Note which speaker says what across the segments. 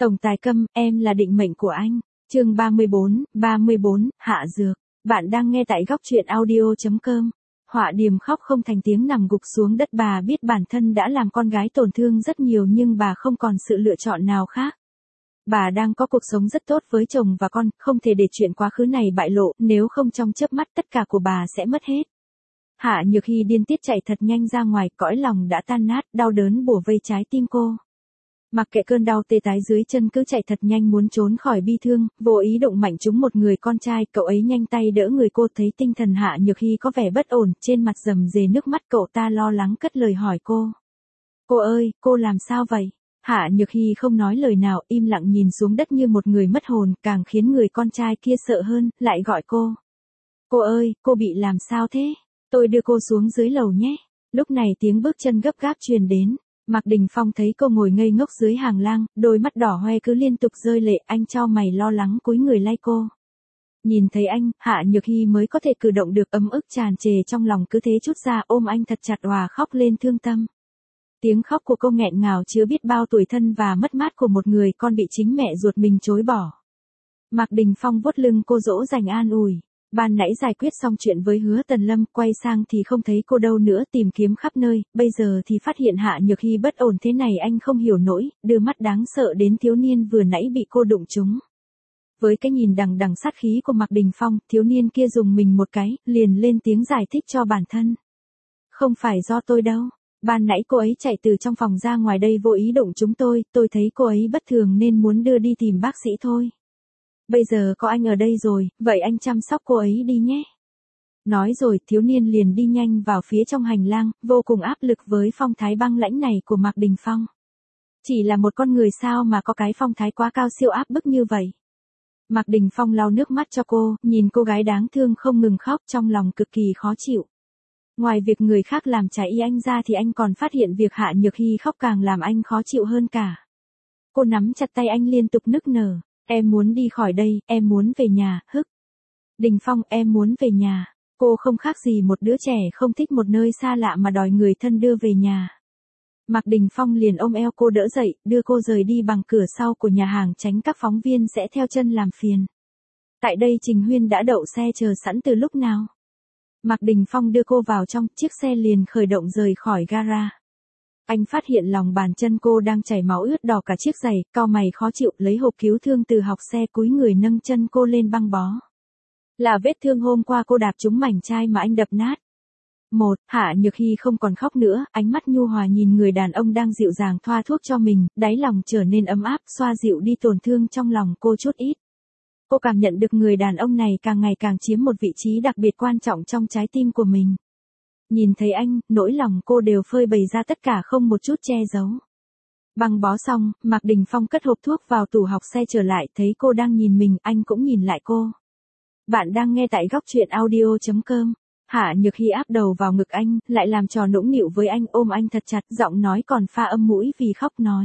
Speaker 1: Tổng tài Câm, em là định mệnh của anh. Chương 34, hạ dược. Bạn đang nghe tại góc truyện audio.com. Họa Điềm khóc không thành tiếng nằm gục xuống đất, bà biết bản thân đã làm con gái tổn thương rất nhiều nhưng bà không còn sự lựa chọn nào khác. Bà đang có cuộc sống rất tốt với chồng và con, không thể để chuyện quá khứ này bại lộ, nếu không trong chớp mắt tất cả của bà sẽ mất hết. Hạ Nhược Hy điên tiết chạy thật nhanh ra ngoài, cõi lòng đã tan nát, đau đớn bủa vây trái tim cô. Mặc kệ cơn đau tê tái dưới chân, cứ chạy thật nhanh muốn trốn khỏi bi thương, vô ý đụng mạnh trúng một người con trai, cậu ấy nhanh tay đỡ người cô. Thấy tinh thần Hạ Nhược Hy có vẻ bất ổn, trên mặt rầm rề nước mắt, cậu ta lo lắng cất lời hỏi cô. Cô ơi, cô làm sao vậy? Hạ Nhược Hy không nói lời nào, im lặng nhìn xuống đất như một người mất hồn, càng khiến người con trai kia sợ hơn, lại gọi cô. Cô ơi, cô bị làm sao thế? Tôi đưa cô xuống dưới lầu nhé. Lúc này tiếng bước chân gấp gáp truyền đến. Mạc Đình Phong thấy cô ngồi ngây ngốc dưới hàng lang, đôi mắt đỏ hoe cứ liên tục rơi lệ, anh chau mày lo lắng cúi người lay cô. Nhìn thấy anh, Hạ Nhược Hy mới có thể cử động được, ấm ức tràn trề trong lòng cứ thế trút ra, ôm anh thật chặt, òa khóc lên thương tâm. Tiếng khóc của cô nghẹn ngào chứa biết bao tủi thân và mất mát của một người con bị chính mẹ ruột mình chối bỏ. Mạc Đình Phong vuốt lưng cô dỗ dành an ủi. Ban nãy giải quyết xong chuyện với Hứa Tần Lâm, quay sang thì không thấy cô đâu nữa, tìm kiếm khắp nơi, bây giờ thì phát hiện Hạ Nhược Hy bất ổn thế này, anh không hiểu nổi, đưa mắt đáng sợ đến thiếu niên vừa nãy bị cô đụng trúng. Với cái nhìn đằng đằng sát khí của Mạc Đình Phong, thiếu niên kia dùng mình một cái, liền lên tiếng giải thích cho bản thân. Không phải do tôi đâu, ban nãy cô ấy chạy từ trong phòng ra ngoài đây vô ý đụng chúng tôi thấy cô ấy bất thường nên muốn đưa đi tìm bác sĩ thôi. Bây giờ có anh ở đây rồi, vậy anh chăm sóc cô ấy đi nhé. Nói rồi thiếu niên liền đi nhanh vào phía trong hành lang, vô cùng áp lực với phong thái băng lãnh này của Mạc Đình Phong. Chỉ là một con người sao mà có cái phong thái quá cao siêu áp bức như vậy. Mạc Đình Phong lau nước mắt cho cô, nhìn cô gái đáng thương không ngừng khóc, trong lòng cực kỳ khó chịu. Ngoài việc người khác làm trái ý anh ra thì anh còn phát hiện việc Hạ Nhược Hy khóc càng làm anh khó chịu hơn cả. Cô nắm chặt tay anh liên tục nức nở. Em muốn đi khỏi đây, em muốn về nhà, hức. Đình Phong, em muốn về nhà. Cô không khác gì một đứa trẻ không thích một nơi xa lạ mà đòi người thân đưa về nhà. Mạc Đình Phong liền ôm eo cô đỡ dậy, đưa cô rời đi bằng cửa sau của nhà hàng, tránh các phóng viên sẽ theo chân làm phiền. Tại đây Trình Huyên đã đậu xe chờ sẵn từ lúc nào. Mạc Đình Phong đưa cô vào trong, chiếc xe liền khởi động rời khỏi gara. Anh phát hiện lòng bàn chân cô đang chảy máu ướt đỏ cả chiếc giày, cau mày khó chịu, lấy hộp cứu thương từ học xe, cúi người nâng chân cô lên băng bó. Là vết thương hôm qua cô đạp trúng mảnh chai mà anh đập nát. Hạ Nhược Hy không còn khóc nữa, ánh mắt nhu hòa nhìn người đàn ông đang dịu dàng thoa thuốc cho mình, đáy lòng trở nên ấm áp, xoa dịu đi tổn thương trong lòng cô chút ít. Cô cảm nhận được người đàn ông này càng ngày càng chiếm một vị trí đặc biệt quan trọng trong trái tim của mình. Nhìn thấy anh, nỗi lòng cô đều phơi bày ra tất cả không một chút che giấu. Băng bó xong, Mạc Đình Phong cất hộp thuốc vào tủ học xe trở lại, thấy cô đang nhìn mình, anh cũng nhìn lại cô. Bạn đang nghe tại góc truyện audio.com. Hạ Nhược Hy áp đầu vào ngực anh, lại làm trò nũng nịu với anh, ôm anh thật chặt, giọng nói còn pha âm mũi vì khóc nói.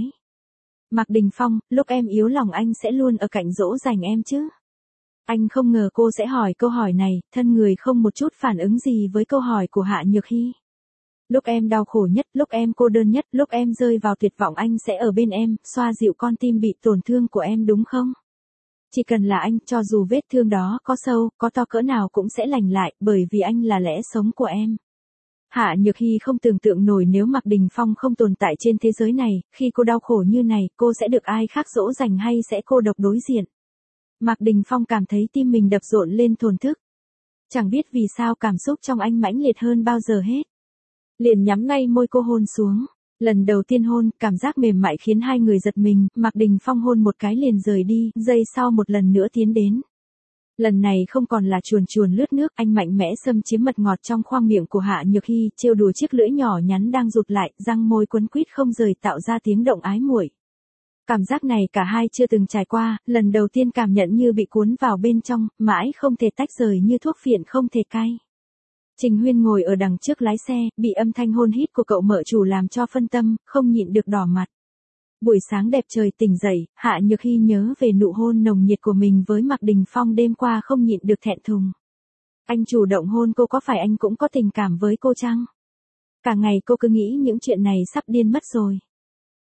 Speaker 1: Mạc Đình Phong, lúc em yếu lòng anh sẽ luôn ở cạnh dỗ dành em chứ. Anh không ngờ cô sẽ hỏi câu hỏi này, thân người không một chút phản ứng gì với câu hỏi của Hạ Nhược Hy. Lúc em đau khổ nhất, lúc em cô đơn nhất, lúc em rơi vào tuyệt vọng anh sẽ ở bên em, xoa dịu con tim bị tổn thương của em đúng không? Chỉ cần là anh, cho dù vết thương đó có sâu, có to cỡ nào cũng sẽ lành lại, bởi vì anh là lẽ sống của em. Hạ Nhược Hy không tưởng tượng nổi nếu Mạc Đình Phong không tồn tại trên thế giới này, khi cô đau khổ như này, cô sẽ được ai khác dỗ dành hay sẽ cô độc đối diện. Mạc Đình Phong cảm thấy tim mình đập rộn lên thổn thức. Chẳng biết vì sao cảm xúc trong anh mãnh liệt hơn bao giờ hết. Liền nhắm ngay môi cô hôn xuống. Lần đầu tiên hôn, cảm giác mềm mại khiến hai người giật mình, Mạc Đình Phong hôn một cái liền rời đi, giây sau một lần nữa tiến đến. Lần này không còn là chuồn chuồn lướt nước, anh mạnh mẽ xâm chiếm mật ngọt trong khoang miệng của Hạ Nhược Hy, trêu đùa chiếc lưỡi nhỏ nhắn đang rụt lại, răng môi quấn quýt không rời tạo ra tiếng động ái muội. Cảm giác này cả hai chưa từng trải qua, lần đầu tiên cảm nhận như bị cuốn vào bên trong, mãi không thể tách rời như thuốc phiện không thể cai. Trình Huyên ngồi ở đằng trước lái xe, bị âm thanh hôn hít của cậu mợ chủ làm cho phân tâm, không nhịn được đỏ mặt. Buổi sáng đẹp trời tỉnh dậy, Hạ Nhược Hy nhớ về nụ hôn nồng nhiệt của mình với Mạc Đình Phong đêm qua không nhịn được thẹn thùng. Anh chủ động hôn cô, có phải anh cũng có tình cảm với cô chăng? Cả ngày cô cứ nghĩ những chuyện này sắp điên mất rồi.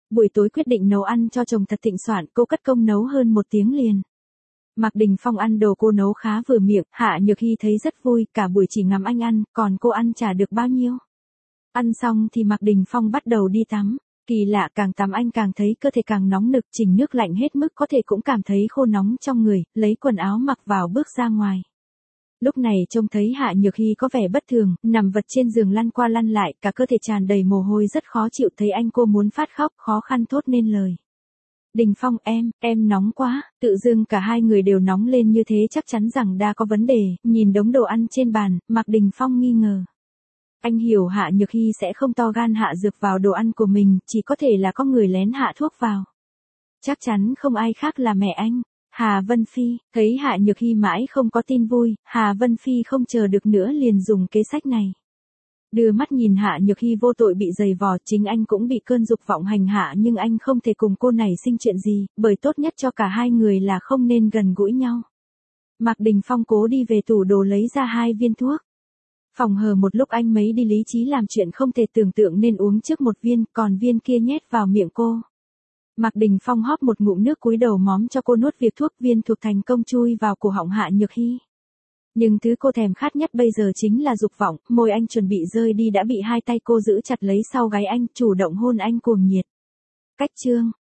Speaker 1: Buổi tối quyết định nấu ăn cho chồng thật thịnh soạn, cô cất công nấu hơn 1 tiếng liền. Mạc Đình Phong ăn đồ cô nấu khá vừa miệng, Hạ Nhược Hy thấy rất vui, cả buổi chỉ ngắm anh ăn, còn cô ăn chả được bao nhiêu. Ăn xong thì Mạc Đình Phong bắt đầu đi tắm. Kỳ lạ, càng tắm anh càng thấy cơ thể càng nóng nực, chỉnh nước lạnh hết mức có thể cũng cảm thấy khô nóng trong người, lấy quần áo mặc vào bước ra ngoài. Lúc này trông thấy Hạ Nhược Hy có vẻ bất thường, nằm vật trên giường lăn qua lăn lại, cả cơ thể tràn đầy mồ hôi rất khó chịu, thấy anh cô muốn phát khóc, khó khăn thốt nên lời. Đình Phong, em nóng quá, tự dưng cả hai người đều nóng lên như thế chắc chắn rằng đã có vấn đề, nhìn đống đồ ăn trên bàn, Mạc Đình Phong nghi ngờ. Anh hiểu Hạ Nhược Hy sẽ không to gan hạ dược vào đồ ăn của mình, chỉ có thể là có người lén hạ thuốc vào. Chắc chắn không ai khác là mẹ anh. Hà Vân Phi, thấy Hạ Nhược Hy mãi không có tin vui, Hà Vân Phi không chờ được nữa liền dùng kế sách này. Đưa mắt nhìn Hạ Nhược Hy vô tội bị giày vò, chính anh cũng bị cơn dục vọng hành hạ nhưng anh không thể cùng cô này sinh chuyện gì, bởi tốt nhất cho cả hai người là không nên gần gũi nhau. Mạc Đình Phong cố đi về tủ đồ lấy ra 2 viên thuốc. Phòng hờ một lúc anh mấy đi lý trí làm chuyện không thể tưởng tượng nên uống trước 1 viên, còn viên kia nhét vào miệng cô. Mạc Đình Phong hóp một ngụm nước cúi đầu móm cho cô nuốt việc thuốc, viên thuộc thành công chui vào cổ họng Hạ Nhược Hy. Nhưng thứ cô thèm khát nhất bây giờ chính là dục vọng, môi anh chuẩn bị rơi đi đã bị 2 tay cô giữ chặt lấy sau gáy anh, chủ động hôn anh cuồng nhiệt. Cách chương